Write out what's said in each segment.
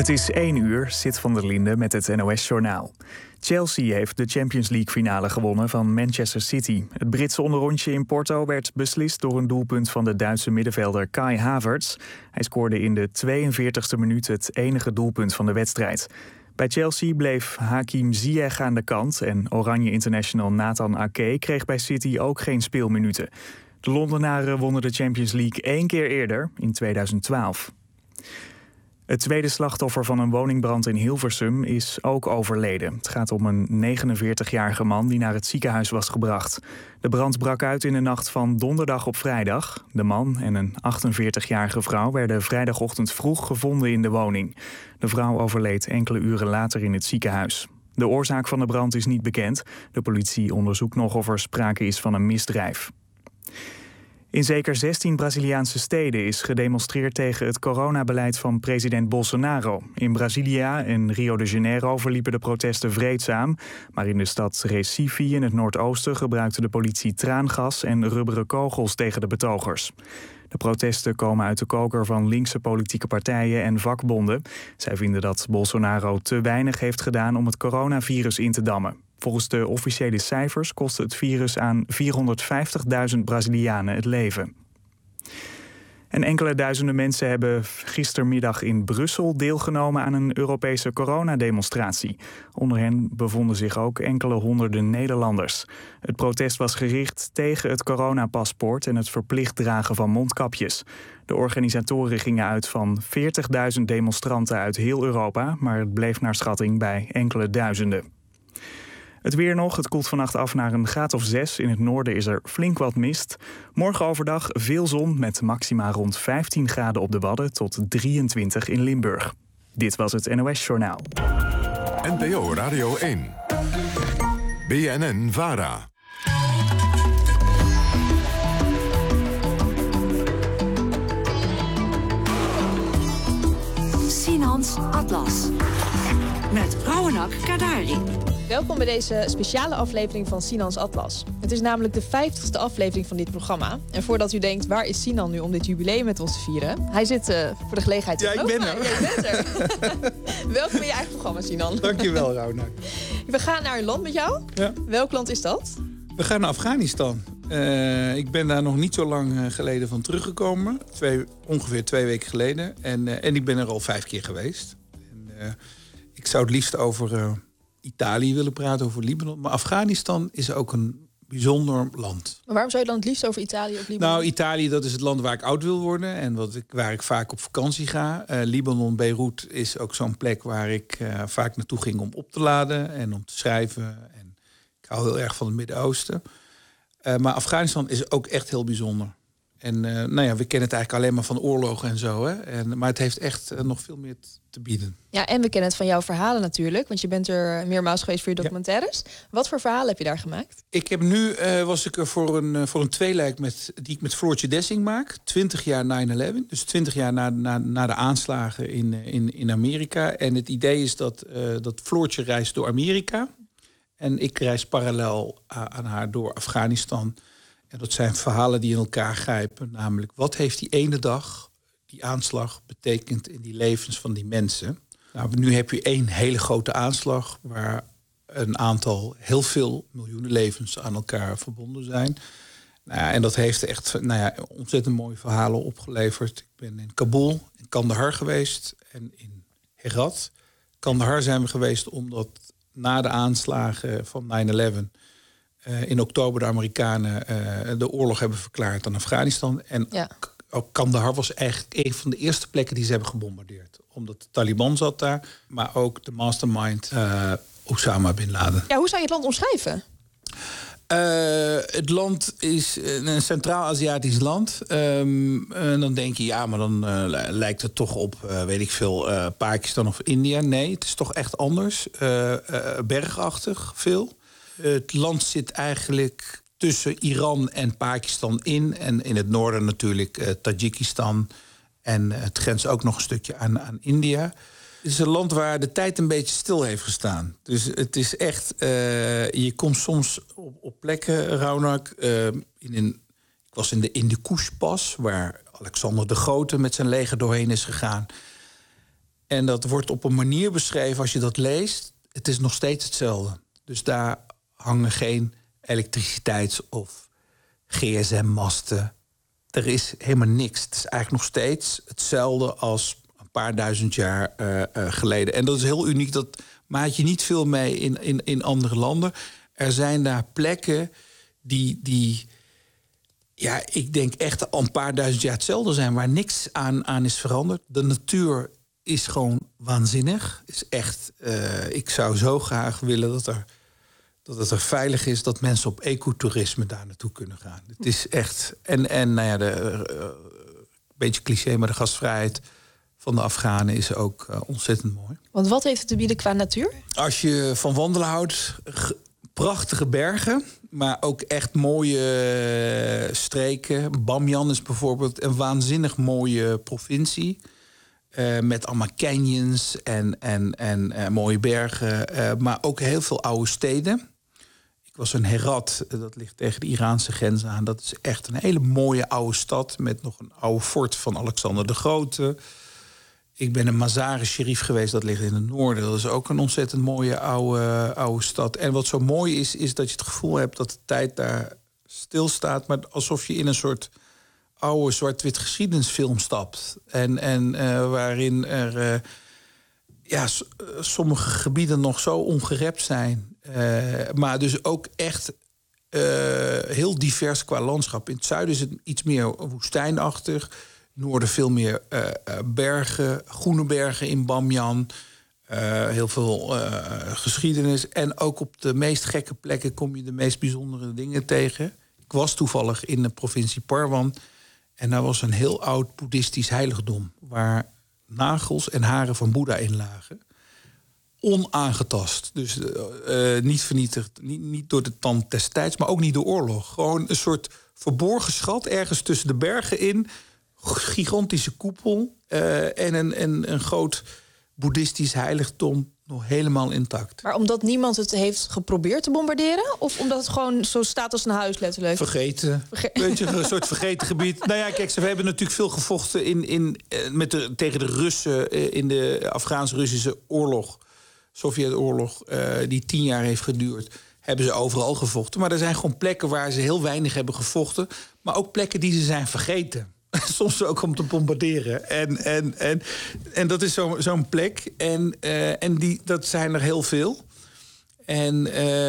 Het is 1 uur, Sid van der Linde met het NOS-journaal. Chelsea heeft de Champions League-finale gewonnen van Manchester City. Het Britse onderrondje in Porto werd beslist door een doelpunt van de Duitse middenvelder Kai Havertz. Hij scoorde in de 42e minuut het enige doelpunt van de wedstrijd. Bij Chelsea bleef Hakim Ziyech aan de kant en Oranje International Nathan Ake kreeg bij City ook geen speelminuten. De Londenaren wonnen de Champions League 1 keer eerder, in 2012. Het tweede slachtoffer van een woningbrand in Hilversum is ook overleden. Het gaat om een 49-jarige man die naar het ziekenhuis was gebracht. De brand brak uit in de nacht van donderdag op vrijdag. De man en een 48-jarige vrouw werden vrijdagochtend vroeg gevonden in de woning. De vrouw overleed enkele uren later in het ziekenhuis. De oorzaak van de brand is niet bekend. De politie onderzoekt nog of er sprake is van een misdrijf. In zeker 16 Braziliaanse steden is gedemonstreerd tegen het coronabeleid van president Bolsonaro. In Brasilia en Rio de Janeiro verliepen de protesten vreedzaam. Maar in de stad Recife in het noordoosten gebruikte de politie traangas en rubberen kogels tegen de betogers. De protesten komen uit de koker van linkse politieke partijen en vakbonden. Zij vinden dat Bolsonaro te weinig heeft gedaan om het coronavirus in te dammen. Volgens de officiële cijfers kost het virus aan 450.000 Brazilianen het leven. En enkele duizenden mensen hebben gistermiddag in Brussel deelgenomen aan een Europese coronademonstratie. Onder hen bevonden zich ook enkele honderden Nederlanders. Het protest was gericht tegen het coronapaspoort en het verplicht dragen van mondkapjes. De organisatoren gingen uit van 40.000 demonstranten uit heel Europa, maar het bleef naar schatting bij enkele duizenden. Het weer nog, het koelt vannacht af naar een graad of 6. In het noorden is er flink wat mist. Morgen overdag veel zon met maxima rond 15 graden op de Wadden tot 23 in Limburg. Dit was het NOS Journaal. NPO Radio 1. BNN-VARA. Sinans Atlas. Met Rauwenak Kadari. Welkom bij deze speciale aflevering van Sinans Atlas. Het is namelijk de 50ste aflevering van dit programma. En voordat u denkt, waar is Sinan nu om dit jubileum met ons te vieren? Hij zit voor de gelegenheid... Ja, ik ben er. Ja, je bent er. Welkom in je eigen programma, Sinan. Dankjewel, Rauwnak. We gaan naar een land met jou. Ja. Welk land is dat? We gaan naar Afghanistan. Ik ben daar nog niet zo lang geleden van teruggekomen. Ongeveer 2 weken geleden. En ik ben er al 5 keer geweest. Ik zou het liefst over Italië willen praten, over Libanon. Maar Afghanistan is ook een bijzonder land. Maar waarom zou je dan het liefst over Italië of Libanon? Nou, Italië, dat is het land waar ik oud wil worden en waar ik vaak op vakantie ga. Libanon, Beirut is ook zo'n plek waar ik vaak naartoe ging om op te laden en om te schrijven. En ik hou heel erg van het Midden-Oosten. Maar Afghanistan is ook echt heel bijzonder. En we kennen het eigenlijk alleen maar van oorlogen en zo. Hè? Maar het heeft echt nog veel meer te bieden. Ja, en we kennen het van jouw verhalen natuurlijk. Want je bent er meermaals geweest voor je documentaires. Ja. Wat voor verhalen heb je daar gemaakt? Ik heb was ik er voor een tweeluik die ik met Floortje Dessing maak. 20 jaar 9/11. Dus 20 jaar na de aanslagen in Amerika. En het idee is dat Floortje reist door Amerika. En ik reis parallel aan haar door Afghanistan. En dat zijn verhalen die in elkaar grijpen. Namelijk, wat heeft die ene dag, die aanslag, betekend in die levens van die mensen? Nou, nu heb je 1 hele grote aanslag waar een aantal, heel veel miljoenen levens aan elkaar verbonden zijn. Nou ja, en dat heeft echt ontzettend mooie verhalen opgeleverd. Ik ben in Kabul, in Kandahar geweest en in Herat. Kandahar zijn we geweest omdat na de aanslagen van 9/11... in oktober de Amerikanen de oorlog hebben verklaard aan Afghanistan. En ook Kandahar was eigenlijk een van de eerste plekken die ze hebben gebombardeerd. Omdat de Taliban zat daar, maar ook de mastermind Osama Bin Laden. Ja, hoe zou je het land omschrijven? Het land is een Centraal-Aziatisch land. En dan denk je, ja, maar dan lijkt het toch op, Pakistan of India. Nee, het is toch echt anders. Bergachtig veel. Het land zit eigenlijk tussen Iran en Pakistan in. En in het noorden natuurlijk Tajikistan. En het grenst ook nog een stukje aan India. Het is een land waar de tijd een beetje stil heeft gestaan. Dus het is echt... je komt soms op plekken, Rauwnak... ik was in de Kush-pas, waar Alexander de Grote met zijn leger doorheen is gegaan. En dat wordt op een manier beschreven, als je dat leest, het is nog steeds hetzelfde. Dus daar hangen geen elektriciteits- of GSM-masten. Er is helemaal niks. Het is eigenlijk nog steeds hetzelfde als een paar duizend jaar geleden. En dat is heel uniek. Dat maak je niet veel mee in andere landen. Er zijn daar plekken die ja, ik denk echt al een paar duizend jaar hetzelfde zijn, waar niks aan is veranderd. De natuur is gewoon waanzinnig. Is echt, ik zou zo graag willen dat het er veilig is, dat mensen op ecotourisme daar naartoe kunnen gaan. Het is echt. En nou ja, een beetje cliché, maar de gastvrijheid van de Afghanen is ook ontzettend mooi. Want wat heeft het te bieden qua natuur? Als je van wandelen houdt, prachtige bergen, maar ook echt mooie streken. Bamyan is bijvoorbeeld een waanzinnig mooie provincie. Met allemaal canyons en mooie bergen. Maar ook heel veel oude steden. Ik was in Herat, dat ligt tegen de Iraanse grens aan. Dat is echt een hele mooie oude stad met nog een oude fort van Alexander de Grote. Ik ben in Mazar-e-Sharif geweest, dat ligt in het noorden. Dat is ook een ontzettend mooie oude stad. En wat zo mooi is dat je het gevoel hebt dat de tijd daar stilstaat, maar alsof je in een soort oude zwart-wit geschiedenisfilm stapt. En waarin er sommige gebieden nog zo ongerept zijn. Maar dus ook echt heel divers qua landschap. In het zuiden is het iets meer woestijnachtig. Noorden veel meer bergen, groene bergen in Bamyan. Heel veel geschiedenis. En ook op de meest gekke plekken kom je de meest bijzondere dingen tegen. Ik was toevallig in de provincie Parwan. En daar was een heel oud boeddhistisch heiligdom, waar nagels en haren van Boeddha in lagen. Onaangetast. Dus niet vernietigd. Niet door de tand des tijds, maar ook niet door oorlog. Gewoon een soort verborgen schat ergens tussen de bergen in. Gigantische koepel. En een groot boeddhistisch heiligdom nog helemaal intact. Maar omdat niemand het heeft geprobeerd te bombarderen? Of omdat het gewoon zo staat als een huis, letterlijk? Vergeten. Weet je, een soort vergeten gebied. Nou ja, kijk, we hebben natuurlijk veel gevochten tegen de Russen in de Afghaans-Russische oorlog. Sovjet-oorlog, die 10 jaar heeft geduurd. Hebben ze overal gevochten. Maar er zijn gewoon plekken waar ze heel weinig hebben gevochten. Maar ook plekken die ze zijn vergeten. Soms ook om te bombarderen. En dat is zo'n plek. En dat zijn er heel veel. En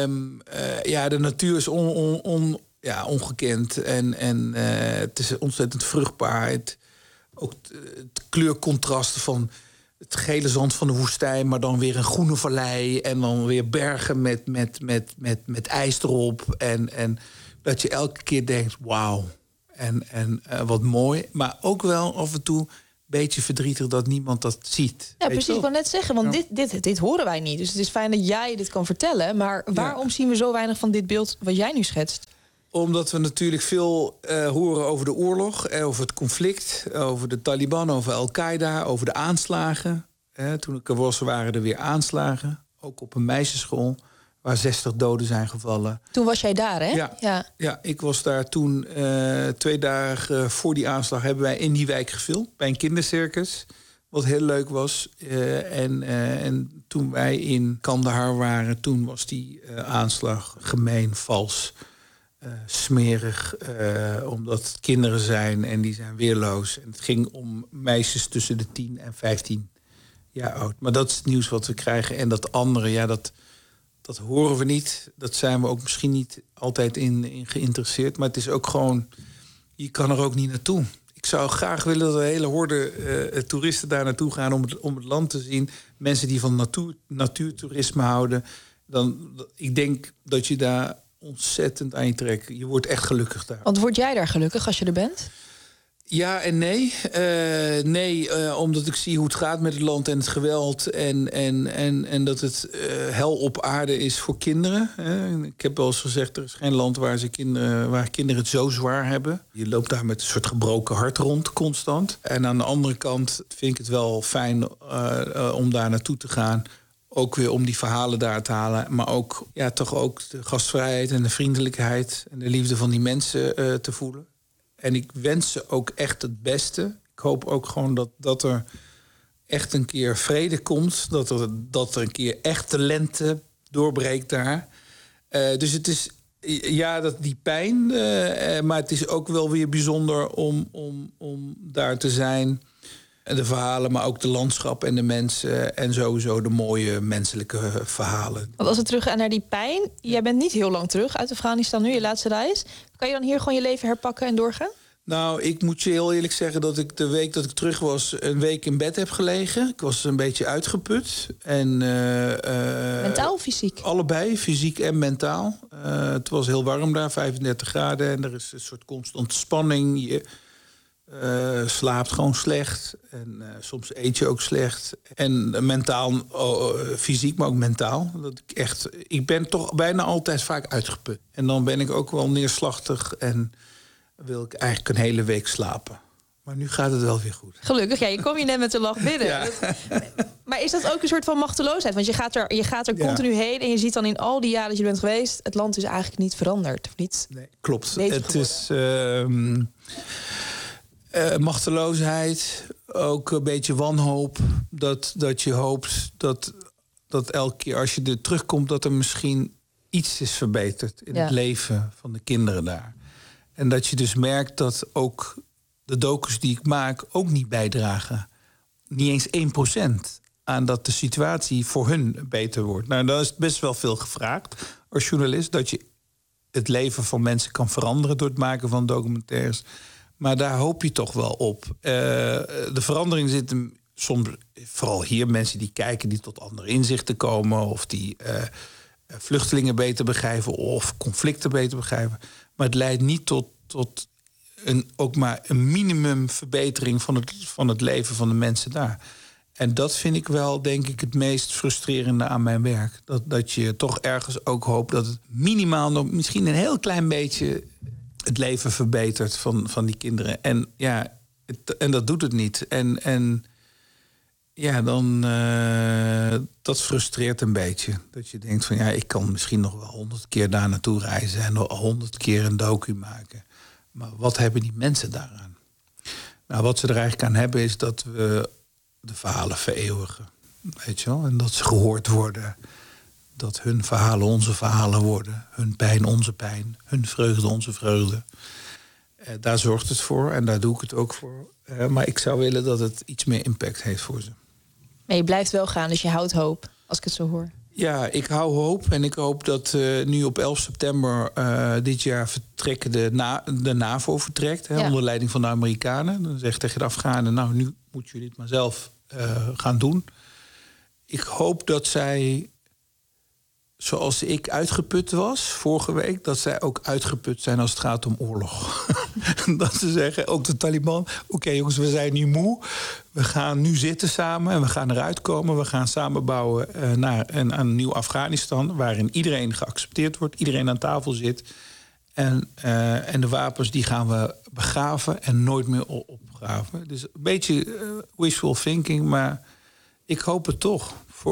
de natuur is ongekend. En het is ontzettend vruchtbaar. Ook het kleurcontrasten van het gele zand van de woestijn, maar dan weer een groene vallei. En dan weer bergen met ijs erop. En dat je elke keer denkt, wauw. En wat mooi, maar ook wel af en toe een beetje verdrietig dat niemand dat ziet. Ja, precies. Ik wou net zeggen, want dit horen wij niet. Dus het is fijn dat jij dit kan vertellen. Maar waarom zien we zo weinig van dit beeld wat jij nu schetst? Omdat we natuurlijk veel horen over de oorlog, over het conflict, over de Taliban, over Al-Qaeda, over de aanslagen. Toen ik er was, waren er weer aanslagen. Ook op een meisjesschool, waar 60 doden zijn gevallen. Toen was jij daar, hè? Ja, ik was daar toen 2 dagen voor die aanslag hebben wij in die wijk gefilmd. Bij een kindercircus, wat heel leuk was. En toen wij in Kandahar waren, toen was die aanslag gemeen, vals, smerig. Omdat het kinderen zijn en die zijn weerloos. En het ging om meisjes tussen de 10 en 15 jaar oud. Maar dat is het nieuws wat we krijgen. En dat andere, dat horen we niet. Dat zijn we ook misschien niet altijd in geïnteresseerd. Maar het is ook gewoon, je kan er ook niet naartoe. Ik zou graag willen dat een hele horde toeristen daar naartoe gaan om het land te zien. Mensen die van natuurtoerisme houden. Ik denk dat je daar ontzettend aan je trekt. Je wordt echt gelukkig daar. Want word jij daar gelukkig als je er bent? Ja en nee. Omdat ik zie hoe het gaat met het land en het geweld. En dat het hel op aarde is voor kinderen. Ik heb wel eens gezegd, er is geen land waar kinderen het zo zwaar hebben. Je loopt daar met een soort gebroken hart rond, constant. En aan de andere kant vind ik het wel fijn om daar naartoe te gaan. Ook weer om die verhalen daar te halen. Maar ook, toch ook de gastvrijheid en de vriendelijkheid en de liefde van die mensen te voelen. En ik wens ze ook echt het beste. Ik hoop ook gewoon dat er echt een keer vrede komt. Dat er een keer echte lente doorbreekt daar. Dus het is die pijn. Maar het is ook wel weer bijzonder om daar te zijn. De verhalen, maar ook de landschap en de mensen. En sowieso de mooie menselijke verhalen. Want als we terug gaan naar die pijn. Jij bent niet heel lang terug uit Afghanistan nu, je laatste reis. Kan je dan hier gewoon je leven herpakken en doorgaan? Nou, ik moet je heel eerlijk zeggen dat ik de week dat ik terug was een week in bed heb gelegen. Ik was een beetje uitgeput. En, mentaal of fysiek? Allebei, fysiek en mentaal. Het was heel warm daar, 35 graden. En er is een soort constante spanning. Je slaapt gewoon slecht. En soms eet je ook slecht. En mentaal, fysiek, maar ook mentaal. Ik ben toch bijna altijd vaak uitgeput. En dan ben ik ook wel neerslachtig en wil ik eigenlijk een hele week slapen. Maar nu gaat het wel weer goed. Gelukkig, ja, je kom je net met de lach binnen. Ja. Maar is dat ook een soort van machteloosheid? Want je gaat er continu heen en je ziet dan in al die jaren dat je bent geweest, het land is eigenlijk niet veranderd. Of niet? Nee, klopt. Het is machteloosheid, ook een beetje wanhoop. Dat je hoopt dat elke keer als je er terugkomt, dat er misschien iets is verbeterd in het leven van de kinderen daar. En dat je dus merkt dat ook de docus die ik maak ook niet bijdragen. Niet eens 1% aan dat de situatie voor hun beter wordt. Nou, dan is het best wel veel gevraagd als journalist, dat je het leven van mensen kan veranderen door het maken van documentaires. Maar daar hoop je toch wel op. De verandering zit hem soms, vooral hier, mensen die kijken, die tot andere inzichten komen, of die vluchtelingen beter begrijpen of conflicten beter begrijpen. Maar het leidt niet tot ook maar een minimum verbetering van het leven van de mensen daar. En dat vind ik wel, denk ik, het meest frustrerende aan mijn werk. Dat je toch ergens ook hoopt dat het minimaal nog misschien een heel klein beetje het leven verbetert van die kinderen. En ja, en dat doet het niet. En ja, dan dat frustreert een beetje. Dat je denkt van ja, ik kan misschien nog wel 100 keer daar naartoe reizen en nog 100 keer een docu maken. Maar wat hebben die mensen daaraan? Nou, wat ze er eigenlijk aan hebben is dat we de verhalen vereeuwigen. Weet je wel? En dat ze gehoord worden. Dat hun verhalen onze verhalen worden. Hun pijn onze pijn. Hun vreugde onze vreugde. Daar zorgt het voor en daar doe ik het ook voor. Maar ik zou willen dat het iets meer impact heeft voor ze. Maar je blijft wel gaan, dus je houdt hoop, als ik het zo hoor. Ja, ik hou hoop. En ik hoop dat nu op 11 september dit jaar vertrekken de NAVO vertrekt. Ja. Onder leiding van de Amerikanen. Dan zegt tegen de Afghanen, nou, nu moeten jullie het maar zelf gaan doen. Ik hoop dat zij, zoals ik uitgeput was vorige week, dat zij ook uitgeput zijn als het gaat om oorlog. Dat ze zeggen, ook de Taliban, oké, jongens, we zijn nu moe. We gaan nu zitten samen en we gaan eruit komen. We gaan samenbouwen naar een nieuw Afghanistan, waarin iedereen geaccepteerd wordt, iedereen aan tafel zit. En de wapens die gaan we begraven en nooit meer opgraven. Dus een beetje wishful thinking, maar ik hoop het toch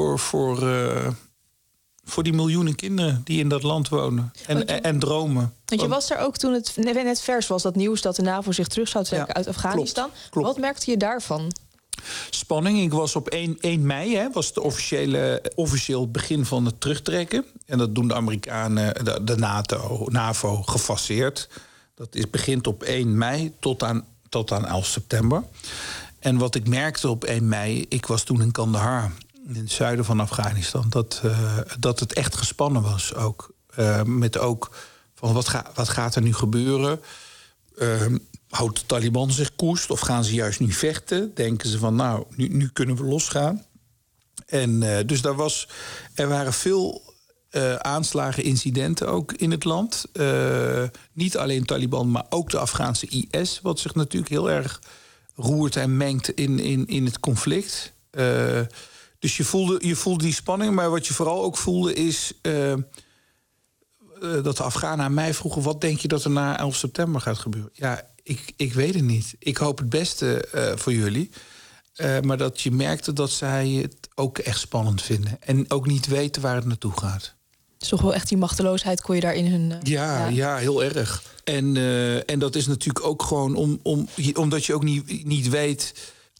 voor die miljoenen kinderen die in dat land wonen en dromen. Want je was daar ook toen het net vers was, dat nieuws dat de NAVO zich terug zou trekken uit Afghanistan. Klopt. Wat merkte je daarvan? Spanning. Ik was op 1 mei, was het officieel begin van het terugtrekken. En dat doen de Amerikanen, de NAVO, gefaseerd. Dat begint op 1 mei tot aan 11 september. En wat ik merkte op 1 mei, ik was toen in Kandahar, in het zuiden van Afghanistan, dat het echt gespannen was ook. Met ook van wat gaat er nu gebeuren? Houdt de Taliban zich koest of gaan ze juist nu vechten? Denken ze van nou, nu kunnen we losgaan. En dus er waren veel aanslagen, incidenten ook in het land. Niet alleen Taliban, maar ook de Afghaanse IS, wat zich natuurlijk heel erg roert en mengt in het conflict. Dus je voelde die spanning, maar wat je vooral ook voelde is dat de Afghanen aan mij vroegen, wat denk je dat er na 11 september gaat gebeuren? Ja, ik weet het niet. Ik hoop het beste voor jullie. Maar dat je merkte dat zij het ook echt spannend vinden. En ook niet weten waar het naartoe gaat. Dus toch wel echt die machteloosheid kon je daar in hun... Ja, heel erg. En dat is natuurlijk ook gewoon omdat je ook niet weet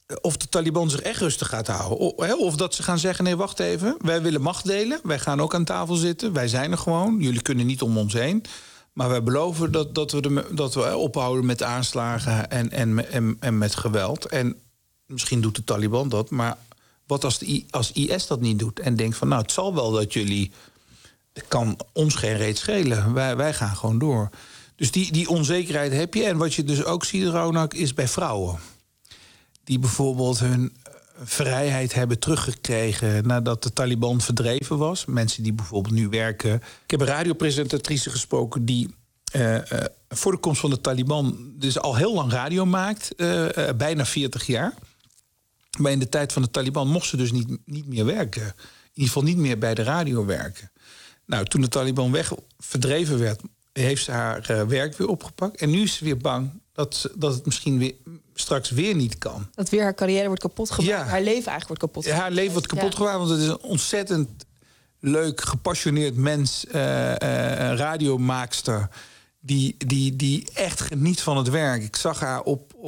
of de Taliban zich echt rustig gaat houden. Of dat ze gaan zeggen, nee, wacht even. Wij willen macht delen. Wij gaan ook aan tafel zitten. Wij zijn er gewoon. Jullie kunnen niet om ons heen. Maar wij beloven dat we ophouden met aanslagen en met geweld. En misschien doet de Taliban dat. Maar wat als IS dat niet doet? En denkt van, nou, het zal wel dat jullie... Het kan ons geen reet schelen. Wij gaan gewoon door. Dus die onzekerheid heb je. En wat je dus ook ziet, Raunak, is bij vrouwen. Die bijvoorbeeld hun vrijheid hebben teruggekregen nadat de Taliban verdreven was. Mensen die bijvoorbeeld nu werken. Ik heb een radiopresentatrice gesproken die voor de komst van de Taliban dus al heel lang radio maakt. Bijna 40 jaar. Maar in de tijd van de Taliban mocht ze dus niet meer werken. In ieder geval niet meer bij de radio werken. Nou, toen de Taliban verdreven werd, heeft ze haar werk weer opgepakt. En nu is ze weer bang dat het misschien straks weer niet kan. Dat weer haar carrière wordt kapot gemaakt. Ja. Haar leven eigenlijk wordt kapot gemaakt. Ja, haar leven wordt kapot gemaakt, want het is een ontzettend leuk, gepassioneerd mens, radiomaakster, die echt geniet van het werk. Ik zag haar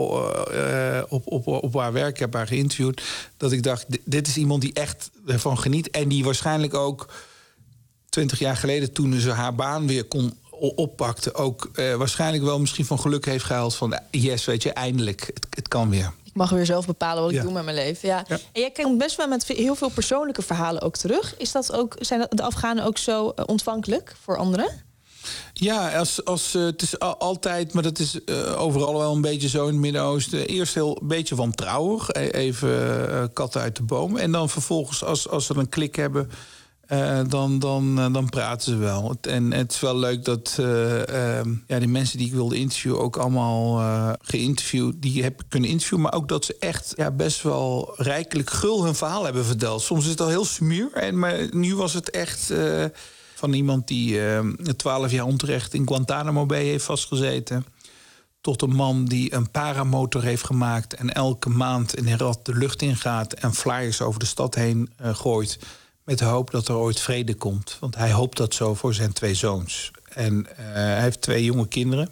op haar werk, ik heb haar geïnterviewd, dat ik dacht, dit is iemand die echt ervan geniet en die waarschijnlijk ook 20 jaar geleden, toen ze haar baan weer kon oppakte, ook waarschijnlijk wel misschien van geluk heeft gehaald van yes, weet je, eindelijk, het kan weer. Ik mag weer zelf bepalen wat ik doe met mijn leven. Ja. Ja. En jij komt best wel met heel veel persoonlijke verhalen ook terug. Zijn de Afghanen ook zo ontvankelijk voor anderen? Ja, het is altijd, maar dat is overal wel een beetje zo in het Midden-Oosten. Eerst een beetje wantrouwig, even katten uit de boom. En dan vervolgens, als ze een klik hebben, dan praten ze wel. En het is wel leuk dat die mensen die ik wilde interviewen ook allemaal geïnterviewd, die heb ik kunnen interviewen, maar ook dat ze echt best wel rijkelijk gul hun verhaal hebben verteld. Soms is het al heel smuur, maar nu was het echt van iemand die 12 jaar onterecht in Guantanamo Bay heeft vastgezeten, tot een man die een paramotor heeft gemaakt en elke maand in Herat de lucht ingaat en flyers over de stad heen gooit, met de hoop dat er ooit vrede komt. Want hij hoopt dat zo voor zijn 2 zoons. En hij heeft 2 jonge kinderen.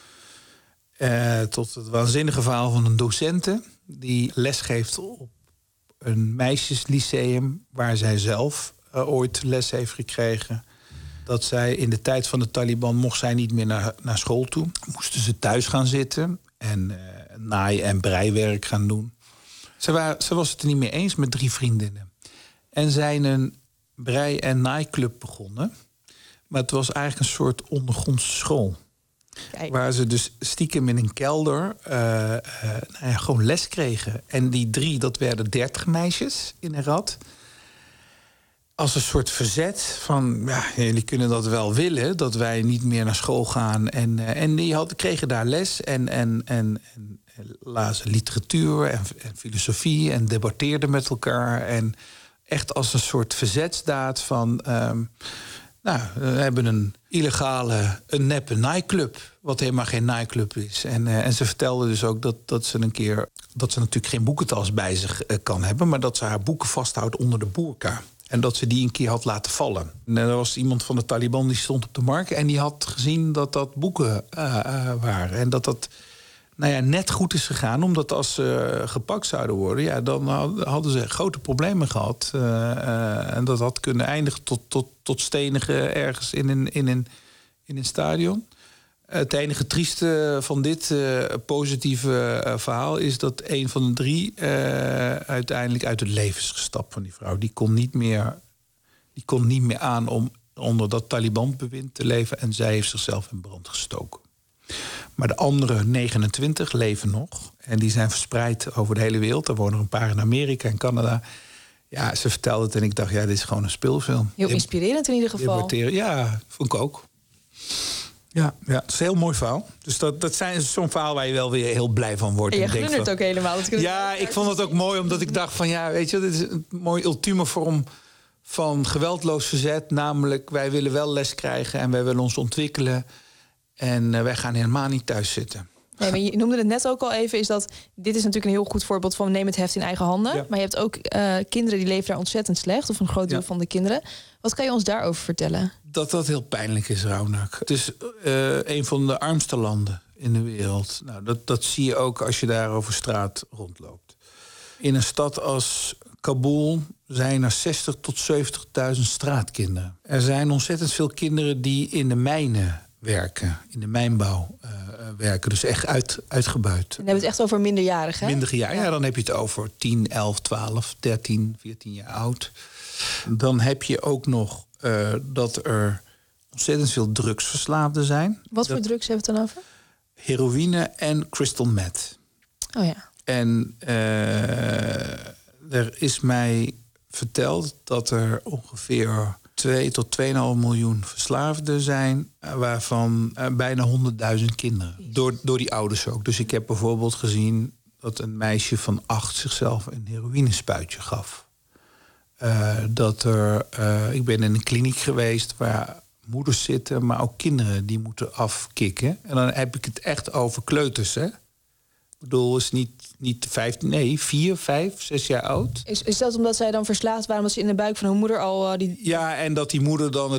Tot het waanzinnige verhaal van een docente die lesgeeft op een meisjeslyceum waar zij zelf ooit les heeft gekregen. Dat zij in de tijd van de Taliban mocht zij niet meer naar school toe. Moesten ze thuis gaan zitten en naai- en breiwerk gaan doen. Ze was het er niet mee eens met 3 vriendinnen. En zijn een brei- en naaiclub begonnen. Maar het was eigenlijk een soort ondergrondse school. Kijk. Waar ze dus stiekem in een kelder gewoon les kregen. En die 3, dat werden 30 meisjes in Herat. Als een soort verzet van, jullie kunnen dat wel willen, dat wij niet meer naar school gaan. En die kregen daar les en lazen literatuur en filosofie en debatteerden met elkaar. En echt als een soort verzetsdaad van, we hebben een neppe nightclub, wat helemaal geen nightclub is. En ze vertelde dus ook dat ze natuurlijk geen boekentas bij zich kan hebben, maar dat ze haar boeken vasthoudt onder de boerka. En dat ze die een keer had laten vallen. En er was iemand van de Taliban die stond op de markt en die had gezien dat boeken waren. En dat net goed is gegaan, omdat als ze gepakt zouden worden, dan hadden ze grote problemen gehad. En dat had kunnen eindigen tot stenigen ergens in een stadion. Het enige trieste van dit positieve verhaal is dat een van de 3 uiteindelijk uit het leven is gestapt van die vrouw. Die kon niet meer aan om onder dat Taliban-bewind te leven en zij heeft zichzelf in brand gestoken. Maar de andere 29 leven nog. En die zijn verspreid over de hele wereld. Er wonen er een paar in Amerika en Canada. Ja, ze vertelde het en ik dacht, dit is gewoon een speelfilm. Heel inspirerend in ieder geval. Ja, vond ik ook. Ja, het is een heel mooi verhaal. Dus dat zijn zo'n verhaal waar je wel weer heel blij van wordt. En je gunde het ook helemaal. Ik vond het ook mooi, omdat ik dacht van, weet je, dit is een mooie ultieme vorm van geweldloos verzet. Namelijk, wij willen wel les krijgen en wij willen ons ontwikkelen. En wij gaan helemaal niet thuis zitten. Nee, maar je noemde het net ook al even, dit is natuurlijk een heel goed voorbeeld van neem het heft in eigen handen. Ja. Maar je hebt ook kinderen die leven daar ontzettend slecht, of een groot deel van de kinderen. Wat kan je ons daarover vertellen? Dat heel pijnlijk is, Raunak. Het is een van de armste landen in de wereld. Nou, dat zie je ook als je daar over straat rondloopt. In een stad als Kabul zijn er 60.000 tot 70.000 straatkinderen. Er zijn ontzettend veel kinderen die in de mijnen werken. In de mijnbouw werken. Dus echt uitgebuit. En dan hebben we het echt over minderjarigen, hè? Minderjarigen, ja, dan heb je het over 10, 11, 12, 13, 14 jaar oud. Dan heb je ook nog dat er ontzettend veel drugsverslaafden zijn. Wat voor drugs hebben we het dan over? Heroïne en crystal meth. Oh ja. En er is mij verteld dat er ongeveer 2 tot 2,5 miljoen verslaafden zijn, waarvan bijna 100.000 kinderen. Door die ouders ook. Dus ik heb bijvoorbeeld gezien dat een meisje van 8 zichzelf een heroïnespuitje gaf. Ik ben in een kliniek geweest waar moeders zitten, maar ook kinderen die moeten afkicken. En dan heb ik het echt over kleuters, hè? Ik bedoel, is niet 15, nee, 4, 5, 6 jaar oud. Is dat omdat zij dan verslaafd waren, omdat ze in de buik van hun moeder al Ja, en dat die moeder dan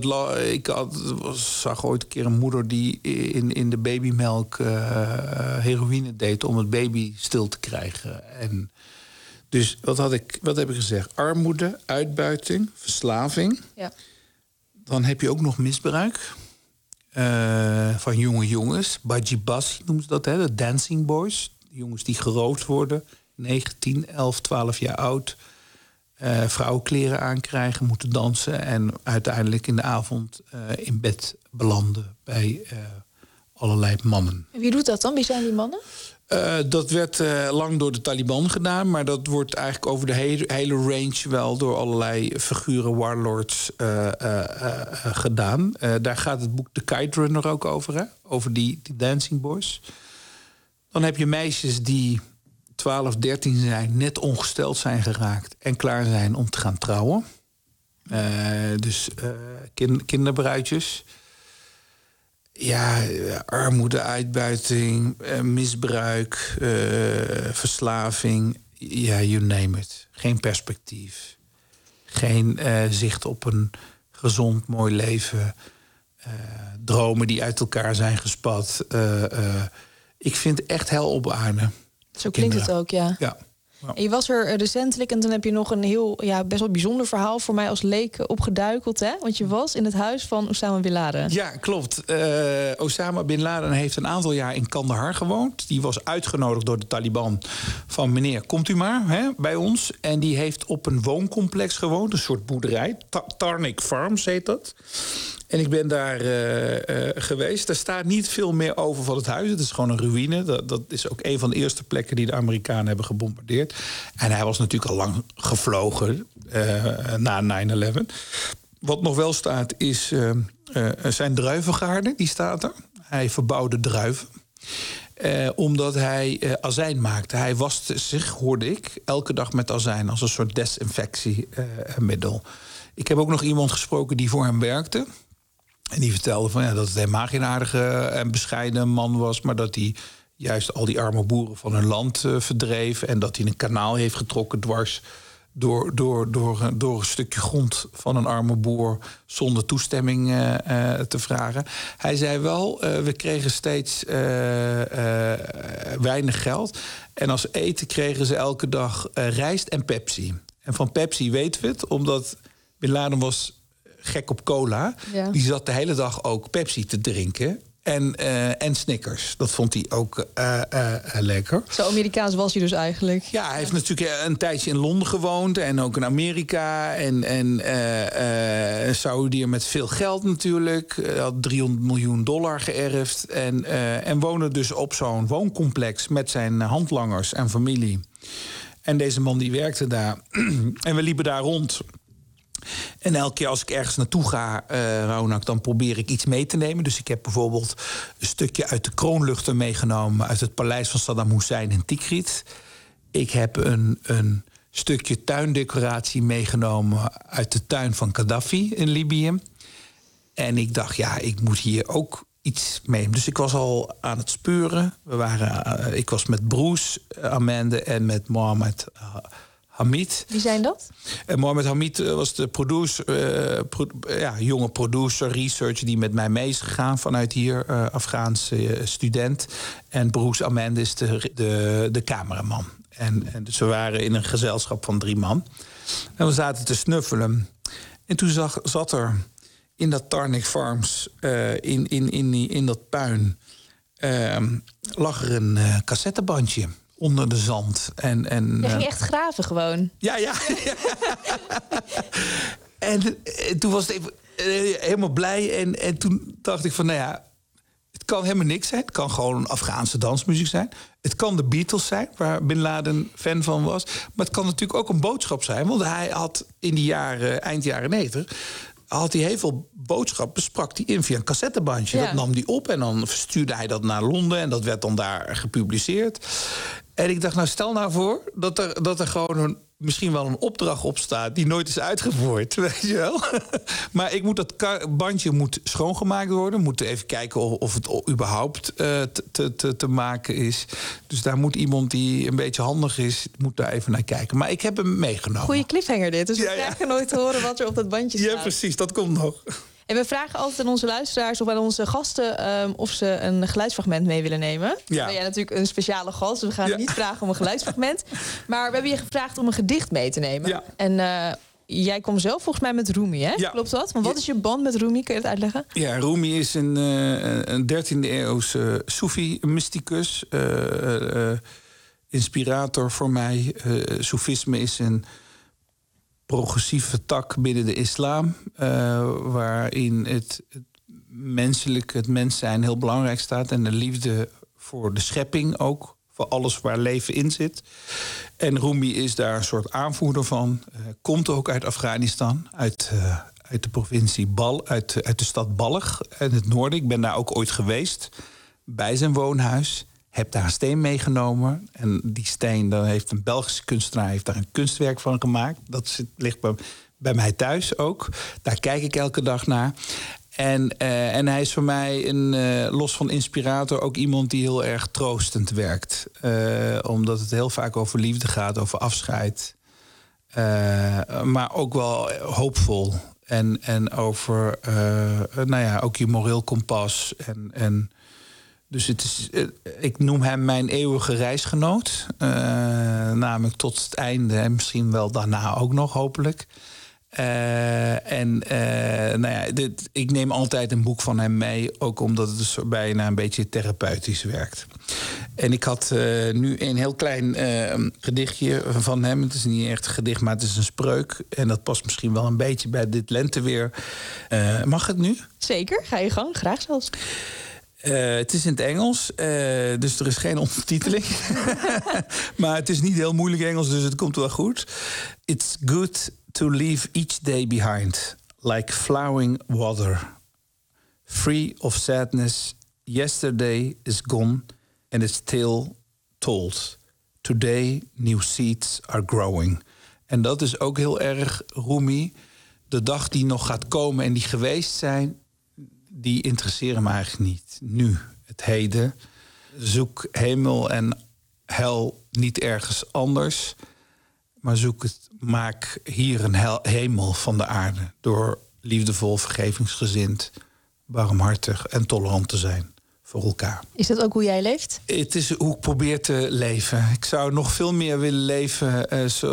zag ooit een keer een moeder die in de babymelk heroïne deed om het baby stil te krijgen. En dus wat heb ik gezegd? Armoede, uitbuiting, verslaving. Ja. Dan heb je ook nog misbruik van jonge jongens. Bajibasi noemen ze dat, hè? De dancing boys. Jongens die gerookt worden, 9, 10, 11, 12 jaar oud. Vrouwenkleren aankrijgen, moeten dansen. En uiteindelijk in de avond in bed belanden bij allerlei mannen. En wie doet dat dan? Wie zijn die mannen? Dat werd lang door de Taliban gedaan. Maar dat wordt eigenlijk over de hele range wel door allerlei figuren, warlords gedaan. Daar gaat het boek The Kite Runner ook over, hè? Over die dancing boys. Dan heb je meisjes die 12, 13 zijn, net ongesteld zijn geraakt en klaar zijn om te gaan trouwen. Dus kinderbruidjes. Ja, armoede, uitbuiting, misbruik, verslaving. Ja, you name it. Geen perspectief. Geen zicht op een gezond, mooi leven. Dromen die uit elkaar zijn gespat. Ik vind het echt hel op aarde. Zo klinkt het ook, ja. Ja. En je was er recentelijk en toen heb je nog een heel, best wel bijzonder verhaal voor mij als leek opgeduikeld, hè? Want je was in het huis van Osama Bin Laden. Ja, klopt. Osama Bin Laden heeft een aantal jaar in Kandahar gewoond. Die was uitgenodigd door de Taliban van meneer, komt u maar bij ons. En die heeft op een wooncomplex gewoond, een soort boerderij. Tarnik Farms heet dat. En ik ben daar geweest. Er staat niet veel meer over van het huis. Het is gewoon een ruïne. Dat is ook een van de eerste plekken die de Amerikanen hebben gebombardeerd. En hij was natuurlijk al lang gevlogen na 9/11. Wat nog wel staat is zijn druivengaarden. Die staat er. Hij verbouwde druiven. Omdat hij azijn maakte. Hij waste zich, hoorde ik, elke dag met azijn als een soort desinfectiemiddel. Ik heb ook nog iemand gesproken die voor hem werkte. En die vertelde dat het helemaal geen aardige en bescheiden man was, maar dat hij juist al die arme boeren van hun land verdreef. En dat hij een kanaal heeft getrokken dwars door een stukje grond van een arme boer zonder toestemming te vragen. Hij zei wel, we kregen steeds weinig geld. En als eten kregen ze elke dag rijst en Pepsi. En van Pepsi weten we het, omdat Bin Laden was gek op cola. Ja. Die zat de hele dag ook Pepsi te drinken. En Snickers. Dat vond hij ook lekker. Zo Amerikaans was hij dus eigenlijk. Ja, hij heeft natuurlijk een tijdje in Londen gewoond. En ook in Amerika. En Saoediër met veel geld natuurlijk. Had $300 miljoen geërfd. En woonde dus op zo'n wooncomplex met zijn handlangers en familie. En deze man die werkte daar. En we liepen daar rond. En elke keer als ik ergens naartoe ga, Raunak, dan probeer ik iets mee te nemen. Dus ik heb bijvoorbeeld een stukje uit de kroonluchter meegenomen uit het paleis van Saddam Hussein in Tikrit. Ik heb een stukje tuindecoratie meegenomen uit de tuin van Gaddafi in Libië. En ik dacht, ik moet hier ook iets mee. Dus ik was al aan het speuren. Ik was met Bruce, Amande en met Mohammed Hamid. Wie zijn dat? Mohammed Hamid was de jonge producer, researcher die met mij mee is gegaan vanuit hier, Afghaanse student. En Bruce Amende is de cameraman. En dus we waren in een gezelschap van 3 man. En we zaten te snuffelen. En toen zat er in dat Tarnik Farms, in dat puin, lag er een cassettebandje onder de zand. En je ging echt graven gewoon. Ja. En toen was het even helemaal blij. En toen dacht ik van, nou ja, het kan helemaal niks zijn. Het kan gewoon Afghaanse dansmuziek zijn. Het kan de Beatles zijn, waar Bin Laden fan van was. Maar het kan natuurlijk ook een boodschap zijn. Want hij had in die jaren, eind jaren 90... had hij heel veel boodschappen, sprak hij in via een cassettebandje. Ja. Dat nam hij op en dan verstuurde hij dat naar Londen... en dat werd dan daar gepubliceerd. En ik dacht, nou stel nou voor dat er gewoon misschien wel een opdracht op staat... die nooit is uitgevoerd, weet je wel. Maar dat bandje moet schoongemaakt worden. We moeten even kijken of het überhaupt te maken is. Dus daar moet iemand die een beetje handig is... moet daar even naar kijken. Maar ik heb hem meegenomen. Goeie cliffhanger dit. Dus we krijgen nooit te horen wat er op dat bandje staat. Ja, precies. Dat komt nog. En we vragen altijd aan onze luisteraars of aan onze gasten... of ze een geluidsfragment mee willen nemen. Ja. Ben jij natuurlijk een speciale gast, dus we gaan niet vragen om een geluidsfragment. Maar we hebben je gevraagd om een gedicht mee te nemen. Ja. En jij komt zelf volgens mij met Rumi, hè? Ja. Klopt dat? Want wat is je band met Rumi? Kun je het uitleggen? Ja, Rumi is een 13e-eeuwse Soefi-mysticus. Inspirator voor mij. Soefisme is een progressieve tak binnen de islam, waarin het mens zijn heel belangrijk staat en de liefde voor de schepping ook, voor alles waar leven in zit. En Rumi is daar een soort aanvoerder van, komt ook uit Afghanistan, uit de provincie uit de stad Balch in het noorden. Ik ben daar ook ooit geweest, bij zijn woonhuis. Heb daar een steen meegenomen. En die steen, daar heeft een Belgische kunstenaar daar een kunstwerk van gemaakt. Dat ligt bij mij thuis ook. Daar kijk ik elke dag naar. En hij is voor mij, los van inspirator, ook iemand die heel erg troostend werkt. Omdat het heel vaak over liefde gaat, over afscheid. Maar ook wel hoopvol. En over, ook je moreel kompas. Dus ik noem hem mijn eeuwige reisgenoot. Namelijk tot het einde en misschien wel daarna ook nog, hopelijk. Ik neem altijd een boek van hem mee. Ook omdat het dus bijna een beetje therapeutisch werkt. En ik had nu een heel klein gedichtje van hem. Het is niet echt een gedicht, maar het is een spreuk. En dat past misschien wel een beetje bij dit lenteweer. Mag het nu? Zeker, ga je gang. Graag zelfs. Het is in het Engels, dus er is geen ondertiteling. Maar het is niet heel moeilijk Engels, dus het komt wel goed. It's good to leave each day behind, like flowing water. Free of sadness, yesterday is gone and it's still told. Today new seeds are growing. En dat is ook heel erg Rumi. De dag die nog gaat komen en die geweest zijn, die interesseren me eigenlijk niet. Nu, het heden. Zoek hemel en hel niet ergens anders. Maar maak hier een hemel van de aarde. Door liefdevol, vergevingsgezind, barmhartig en tolerant te zijn voor elkaar. Is dat ook hoe jij leeft? Het is hoe ik probeer te leven. Ik zou nog veel meer willen leven,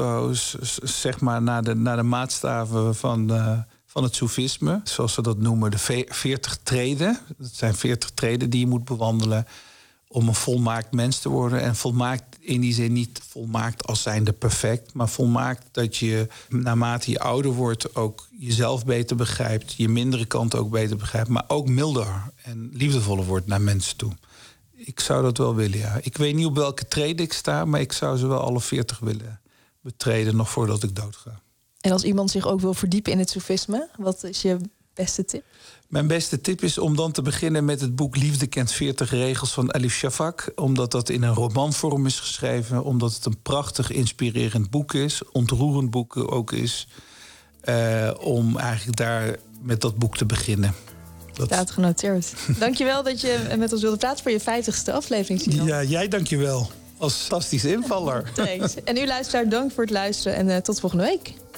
zeg maar, naar de maatstaven van het soefisme, zoals ze dat noemen, de 40 treden. Dat zijn 40 treden die je moet bewandelen om een volmaakt mens te worden. En volmaakt in die zin niet volmaakt als zijnde perfect, maar volmaakt dat je naarmate je ouder wordt ook jezelf beter begrijpt, je mindere kant ook beter begrijpt, maar ook milder en liefdevoller wordt naar mensen toe. Ik zou dat wel willen, ja. Ik weet niet op welke treden ik sta, maar ik zou ze wel alle 40 willen betreden nog voordat ik doodga. En als iemand zich ook wil verdiepen in het soefisme, wat is je beste tip? Mijn beste tip is om dan te beginnen met het boek Liefde kent 40 regels van Alif Shafak. Omdat dat in een romanvorm is geschreven. Omdat het een prachtig inspirerend boek is. Ontroerend boek ook is. Om eigenlijk daar met dat boek te beginnen. Staat genoteerd. Dankjewel dat je met ons wilde praten voor je 50ste aflevering, Sinan. Ja, jij dankjewel. Als fantastische invaller. Thanks. En u luisteraar, dank voor het luisteren en tot volgende week.